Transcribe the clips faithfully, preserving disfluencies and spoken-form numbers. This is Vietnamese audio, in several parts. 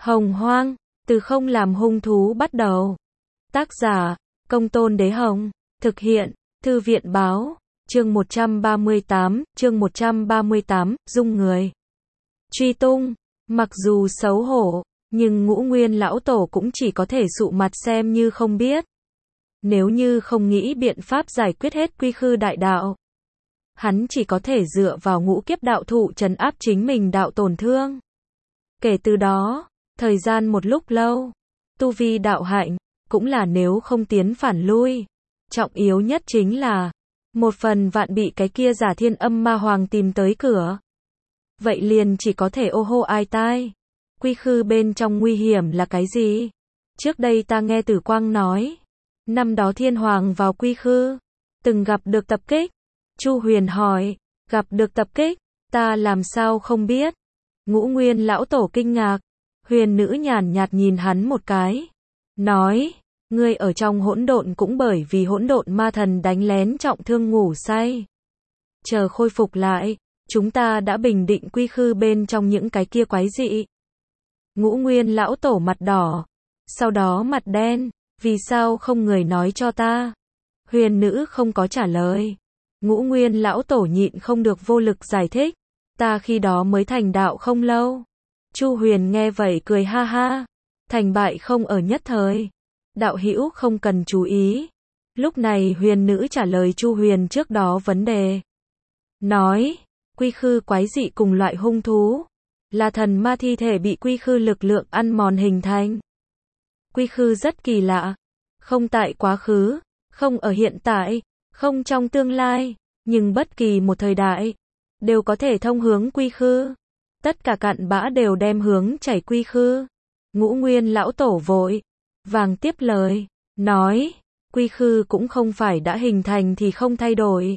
Hồng Hoang, từ không làm hung thú bắt đầu. Tác giả, Công Tôn Đế Hồng. Thực hiện, Thư viện Báo. Chương một trăm ba mươi tám, chương một trăm ba mươi tám, dung người. Truy tung, mặc dù xấu hổ, nhưng Ngũ Nguyên lão tổ cũng chỉ có thể sụ mặt xem như không biết. Nếu như không nghĩ biện pháp giải quyết hết quy khư đại đạo, hắn chỉ có thể dựa vào ngũ kiếp đạo thụ trấn áp chính mình đạo tổn thương. Kể từ đó, thời gian một lúc lâu, tu vi đạo hạnh, cũng là nếu không tiến phản lui. Trọng yếu nhất chính là, một phần vạn bị cái kia giả thiên âm ma hoàng tìm tới cửa. Vậy liền chỉ có thể ô hô ai tai. Quy khư bên trong nguy hiểm là cái gì? Trước đây ta nghe Tử Quang nói, năm đó thiên hoàng vào quy khư, từng gặp được tập kích. Chu Huyền hỏi, gặp được tập kích, ta làm sao không biết? Ngũ Nguyên lão tổ kinh ngạc, Huyền nữ nhàn nhạt nhìn hắn một cái, nói, ngươi ở trong hỗn độn cũng bởi vì hỗn độn ma thần đánh lén trọng thương ngủ say. Chờ khôi phục lại, chúng ta đã bình định quy khư bên trong những cái kia quái dị. Ngũ Nguyên lão tổ mặt đỏ, sau đó mặt đen, vì sao không người nói cho ta? Huyền nữ không có trả lời. Ngũ Nguyên lão tổ nhịn không được vô lực giải thích, ta khi đó mới thành đạo không lâu. Chu Huyền nghe vậy cười ha ha, thành bại không ở nhất thời, đạo hữu không cần chú ý. Lúc này Huyền nữ trả lời Chu Huyền trước đó vấn đề, nói, quy khư quái dị cùng loại hung thú, là thần ma thi thể bị quy khư lực lượng ăn mòn hình thành. Quy khư rất kỳ lạ, không tại quá khứ, không ở hiện tại, không trong tương lai, nhưng bất kỳ một thời đại, đều có thể thông hướng quy khư. Tất cả cặn bã đều đem hướng chảy quy khư. Ngũ Nguyên lão tổ vội vàng tiếp lời, nói, quy khư cũng không phải đã hình thành thì không thay đổi.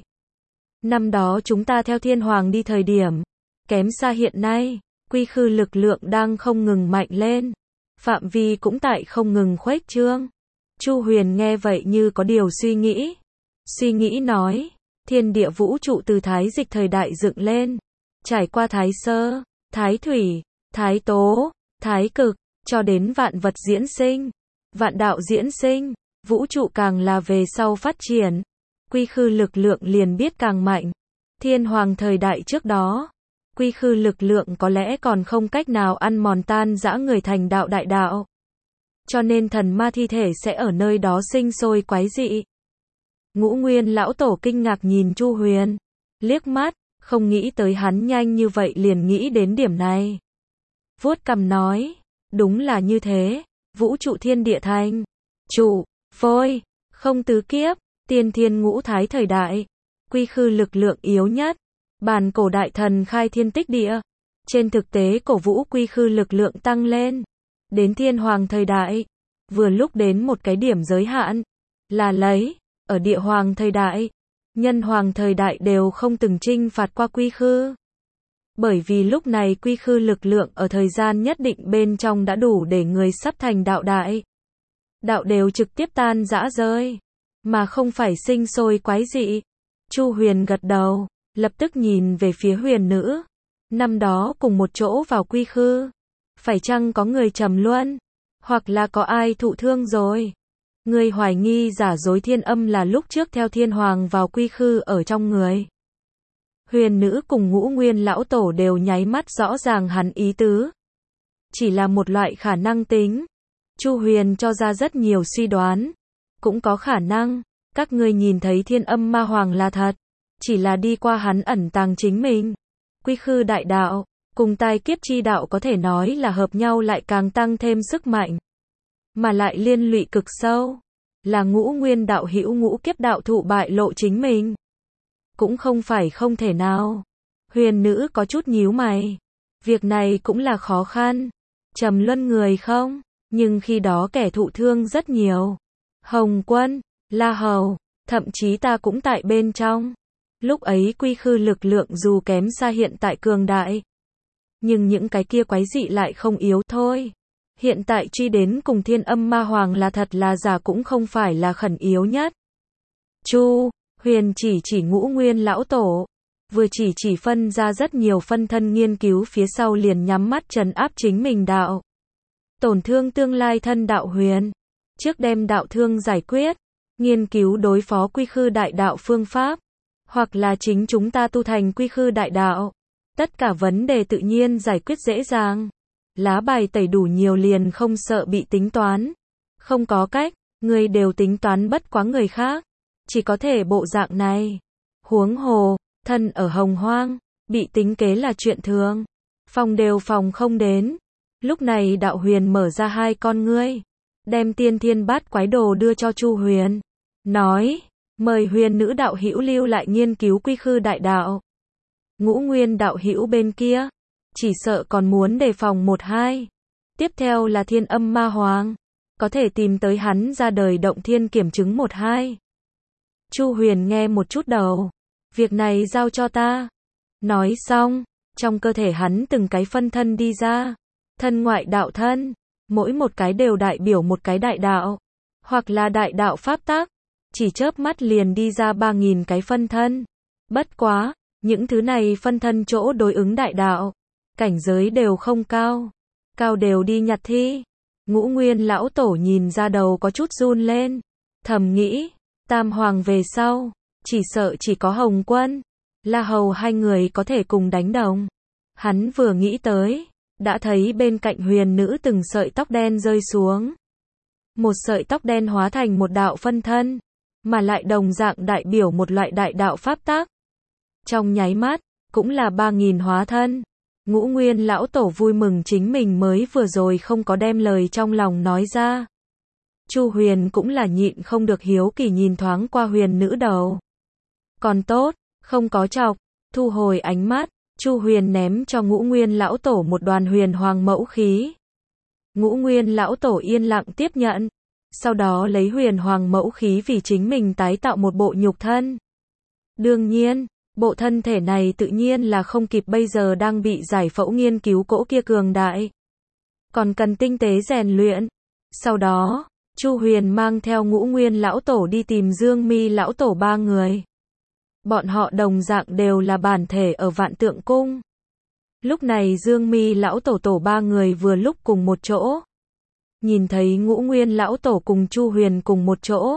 Năm đó chúng ta theo thiên hoàng đi thời điểm, kém xa hiện nay, quy khư lực lượng đang không ngừng mạnh lên, phạm vi cũng tại không ngừng khuếch trương. Chu Huyền nghe vậy như có điều suy nghĩ. Suy nghĩ nói, thiên địa vũ trụ từ thái dịch thời đại dựng lên, trải qua thái sơ, thái thủy, thái tố, thái cực, cho đến vạn vật diễn sinh, vạn đạo diễn sinh, vũ trụ càng là về sau phát triển, quy khư lực lượng liền biết càng mạnh. Thiên hoàng thời đại trước đó, quy khư lực lượng có lẽ còn không cách nào ăn mòn tan rã người thành đạo đại đạo. Cho nên thần ma thi thể sẽ ở nơi đó sinh sôi quái dị. Ngũ Nguyên lão tổ kinh ngạc nhìn Chu Huyền, liếc mắt, không nghĩ tới hắn nhanh như vậy liền nghĩ đến điểm này. Vuốt cằm nói, đúng là như thế, vũ trụ thiên địa thành, trụ, phôi, không tứ kiếp, tiên thiên ngũ thái thời đại, quy khư lực lượng yếu nhất, bàn cổ đại thần khai thiên tích địa, trên thực tế cổ vũ quy khư lực lượng tăng lên, đến thiên hoàng thời đại, vừa lúc đến một cái điểm giới hạn, là lấy, ở địa hoàng thời đại, nhân hoàng thời đại đều không từng chinh phạt qua quy khư. Bởi vì lúc này quy khư lực lượng ở thời gian nhất định bên trong đã đủ để người sắp thành đạo đại. Đạo đều trực tiếp tan rã rơi, mà không phải sinh sôi quái dị. Chu Huyền gật đầu, lập tức nhìn về phía Huyền nữ. Năm đó cùng một chỗ vào quy khư, phải chăng có người trầm luân, hoặc là có ai thụ thương rồi? Người hoài nghi giả dối thiên âm là lúc trước theo thiên hoàng vào quy khư ở trong người. Huyền nữ cùng Ngũ Nguyên lão tổ đều nháy mắt rõ ràng hắn ý tứ. Chỉ là một loại khả năng tính. Chu Huyền cho ra rất nhiều suy đoán. Cũng có khả năng, các ngươi nhìn thấy thiên âm ma hoàng là thật, chỉ là đi qua hắn ẩn tàng chính mình. Quy khư đại đạo, cùng tai kiếp chi đạo có thể nói là hợp nhau lại càng tăng thêm sức mạnh. Mà lại liên lụy cực sâu, là Ngũ Nguyên đạo hữu ngũ kiếp đạo thụ bại lộ chính mình. Cũng không phải không thể nào. Huyền nữ có chút nhíu mày. Việc này cũng là khó khăn. Trầm luân người không, nhưng khi đó kẻ thụ thương rất nhiều. Hồng Quân, La Hầu, thậm chí ta cũng tại bên trong. Lúc ấy quy khư lực lượng dù kém xa hiện tại cường đại, nhưng những cái kia quái dị lại không yếu thôi. Hiện tại truy đến cùng thiên âm ma hoàng là thật là giả cũng không phải là khẩn yếu nhất. Chu Huyền chỉ chỉ Ngũ Nguyên lão tổ, vừa chỉ chỉ phân ra rất nhiều phân thân nghiên cứu phía sau liền nhắm mắt trấn áp chính mình đạo. tổn thương tương lai thân đạo huyền. Trước đem đạo thương giải quyết, nghiên cứu đối phó quy khư đại đạo phương pháp, hoặc là chính chúng ta tu thành quy khư đại đạo. Tất cả vấn đề tự nhiên giải quyết dễ dàng. Lá bài tẩy đủ nhiều liền không sợ bị tính toán. Không có cách, người đều tính toán bất quá người khác. Chỉ có thể bộ dạng này. Huống hồ, thân ở hồng hoang, bị tính kế là chuyện thường. Phòng đều phòng không đến. Lúc này đạo huyền mở ra hai con ngươi. Đem tiên thiên bát quái đồ đưa cho Chu Huyền. Nói, mời huyền nữ đạo hữu lưu lại nghiên cứu quy khư đại đạo. Ngũ Nguyên đạo hữu bên kia, chỉ sợ còn muốn đề phòng một hai. Tiếp theo là Thiên Âm Ma Hoàng, có thể tìm tới hắn ra đời động thiên kiểm chứng một hai. Chu Huyền nghe một chút đầu, việc này giao cho ta. Nói xong, trong cơ thể hắn từng cái phân thân đi ra, thân ngoại đạo thân, mỗi một cái đều đại biểu một cái đại đạo, hoặc là đại đạo pháp tác, chỉ chớp mắt liền đi ra ba nghìn cái phân thân. Bất quá, những thứ này phân thân chỗ đối ứng đại đạo, cảnh giới đều không cao, cao đều đi nhặt thi. Ngũ Nguyên lão tổ nhìn ra đầu có chút run lên, thầm nghĩ, Tam Hoàng về sau, chỉ sợ chỉ có Hồng Quân, La Hầu hai người có thể cùng đánh đồng. Hắn vừa nghĩ tới, đã thấy bên cạnh huyền nữ từng sợi tóc đen rơi xuống. Một sợi tóc đen hóa thành một đạo phân thân, mà lại đồng dạng đại biểu một loại đại đạo pháp tác. Trong nháy mắt, cũng là ba nghìn hóa thân. Ngũ Nguyên lão tổ vui mừng chính mình mới vừa rồi không có đem lời trong lòng nói ra. Chu Huyền cũng là nhịn không được hiếu kỳ nhìn thoáng qua huyền nữ đầu. Còn tốt, không có chọc, thu hồi ánh mắt, Chu Huyền ném cho Ngũ Nguyên lão tổ một đoàn huyền hoàng mẫu khí. Ngũ Nguyên lão tổ yên lặng tiếp nhận, sau đó lấy huyền hoàng mẫu khí vì chính mình tái tạo một bộ nhục thân. Đương nhiên, bộ thân thể này tự nhiên là không kịp bây giờ đang bị giải phẫu nghiên cứu cỗ kia cường đại. Còn cần tinh tế rèn luyện. Sau đó, Chu Huyền mang theo Ngũ Nguyên lão tổ đi tìm Dương Mi lão tổ ba người. Bọn họ đồng dạng đều là bản thể ở Vạn Tượng Cung. Lúc này Dương Mi lão tổ tổ ba người vừa lúc cùng một chỗ. Nhìn thấy Ngũ Nguyên lão tổ cùng Chu Huyền cùng một chỗ,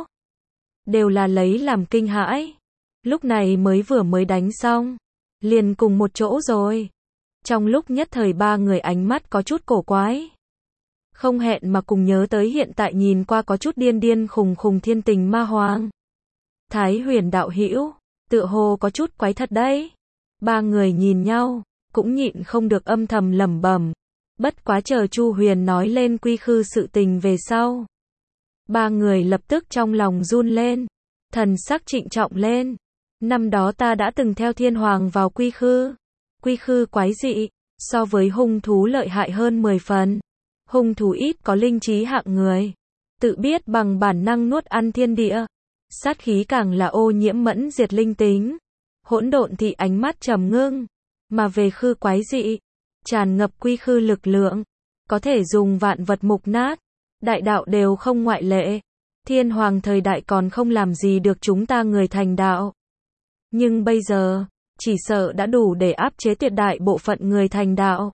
đều là lấy làm kinh hãi. Lúc này mới vừa mới đánh xong, liền cùng một chỗ rồi. Trong lúc nhất thời ba người ánh mắt có chút cổ quái. Không hẹn mà cùng nhớ tới hiện tại nhìn qua có chút điên điên khùng khùng Thiên Tình Ma Hoàng. Thái Huyền đạo hữu, tựa hồ có chút quái thật đấy. Ba người nhìn nhau, cũng nhịn không được âm thầm lẩm bẩm. Bất quá chờ Chu Huyền nói lên quy khư sự tình về sau, ba người lập tức trong lòng run lên, thần sắc trịnh trọng lên. Năm đó ta đã từng theo Thiên Hoàng vào quy khư. Quy khư quái dị, so với hung thú lợi hại hơn mười phần. Hung thú ít có linh trí hạng người, tự biết bằng bản năng nuốt ăn thiên địa. Sát khí càng là ô nhiễm mẫn diệt linh tính. Hỗn độn thì ánh mắt trầm ngưng, mà về khư quái dị, tràn ngập quy khư lực lượng, có thể dùng vạn vật mục nát, đại đạo đều không ngoại lệ. Thiên Hoàng thời đại còn không làm gì được chúng ta người thành đạo. Nhưng bây giờ, chỉ sợ đã đủ để áp chế tuyệt đại bộ phận người thành đạo.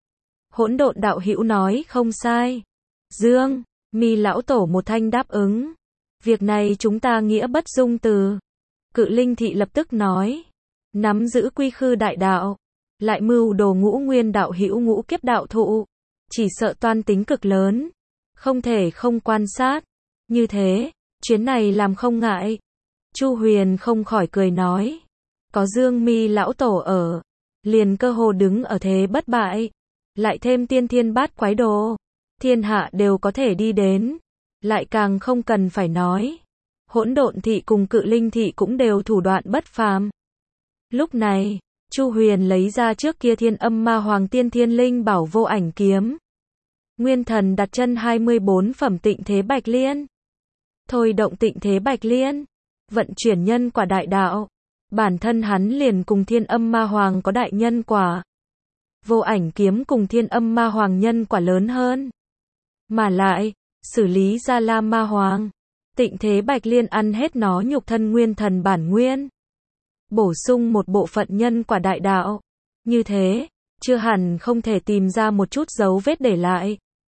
Hỗn độn đạo hữu nói không sai. Dương Mi lão tổ một thanh đáp ứng. Việc này chúng ta nghĩa bất dung từ. Cự Linh thị lập tức nói, nắm giữ quy khư đại đạo, lại mưu đồ Ngũ Nguyên đạo hữu ngũ kiếp đạo thụ, chỉ sợ toan tính cực lớn, không thể không quan sát. Như thế, chuyến này làm không ngại. Chu Huyền không khỏi cười nói, có Dương Mi lão tổ ở, liền cơ hồ đứng ở thế bất bại, lại thêm tiên thiên bát quái đồ, thiên hạ đều có thể đi đến, lại càng không cần phải nói. Hỗn độn thị cùng Cự Linh thị cũng đều thủ đoạn bất phàm. Lúc này, Chu Huyền lấy ra trước kia Thiên Âm Ma Hoàng tiên thiên linh bảo vô ảnh kiếm. Nguyên thần đặt chân hai mươi bốn phẩm tịnh thế bạch liên. Thôi động tịnh thế bạch liên, vận chuyển nhân quả đại đạo. Bản thân hắn liền cùng Thiên Âm Ma Hoàng có đại nhân quả. Vô ảnh kiếm cùng Thiên Âm Ma Hoàng nhân quả lớn hơn. Mà lại, xử lý Gia La Ma Hoàng, tịnh thế bạch liên ăn hết nó nhục thân nguyên thần bản nguyên. Bổ sung một bộ phận nhân quả đại đạo. Như thế, chưa hẳn không thể tìm ra một chút dấu vết để lại.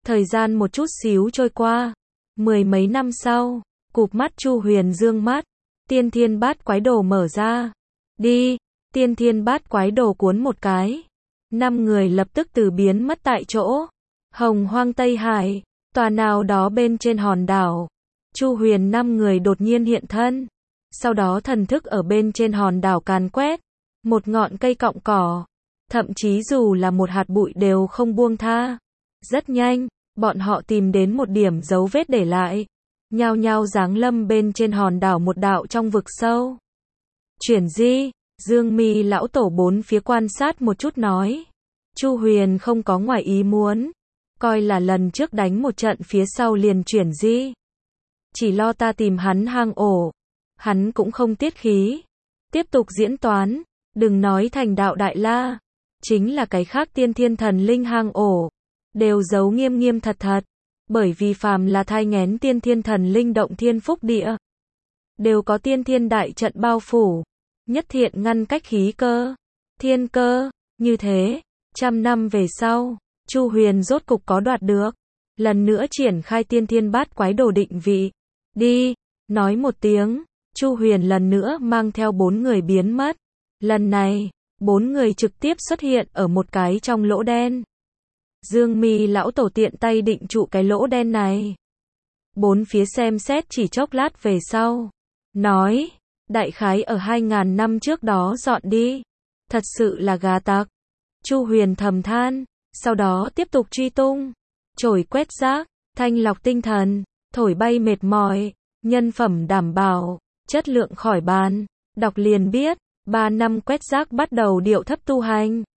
Thời gian một chút xíu trôi qua. Mười mấy năm sau, cụp mắt Chu Huyền dương mắt. Tiên Thiên Bát Quái Đồ mở ra. Đi, Tiên Thiên Bát Quái Đồ cuốn một cái. Năm người lập tức từ biến mất tại chỗ. Hồng Hoang Tây Hải, tòa nào đó bên trên hòn đảo. Chu Huyền năm người đột nhiên hiện thân. Sau đó thần thức ở bên trên hòn đảo càn quét. Một ngọn cây cọng cỏ. Thậm chí dù là một hạt bụi đều không buông tha. Rất nhanh, bọn họ tìm đến một điểm dấu vết để lại. Nhao nhao giáng lâm bên trên hòn đảo một đạo trong vực sâu. Chuyển di, Dương Mi lão tổ bốn phía quan sát một chút nói. Chu Huyền không có ngoài ý muốn. Coi là lần trước đánh một trận phía sau liền chuyển di. Chỉ lo ta tìm hắn hang ổ. Hắn cũng không tiết khí. Tiếp tục diễn toán. Đừng nói thành đạo đại la. Chính là cái khác tiên thiên thần linh hang ổ. Đều giấu nghiêm nghiêm thật thật. Bởi vì phàm là thai nghén tiên thiên thần linh động thiên phúc địa. Đều có tiên thiên đại trận bao phủ. Nhất thiện ngăn cách khí cơ. Thiên cơ. Như thế. Trăm năm về sau. Chu Huyền rốt cục có đoạt được. Lần nữa triển khai Tiên Thiên Bát Quái Đồ định vị. Đi. Nói một tiếng. Chu Huyền lần nữa mang theo bốn người biến mất. Lần này, bốn người trực tiếp xuất hiện ở một cái trong lỗ đen. Dương Mi lão tổ tiện tay định trụ cái lỗ đen này. Bốn phía xem xét chỉ chốc lát về sau. Nói, đại khái ở hai ngàn năm trước đó dọn đi. Thật sự là gà tặc. Chu Huyền thầm than, sau đó tiếp tục truy tung. Chổi quét rác, thanh lọc tinh thần, thổi bay mệt mỏi, nhân phẩm đảm bảo, chất lượng khỏi bàn. Đọc liền biết, ba năm quét rác bắt đầu điệu thấp tu hành.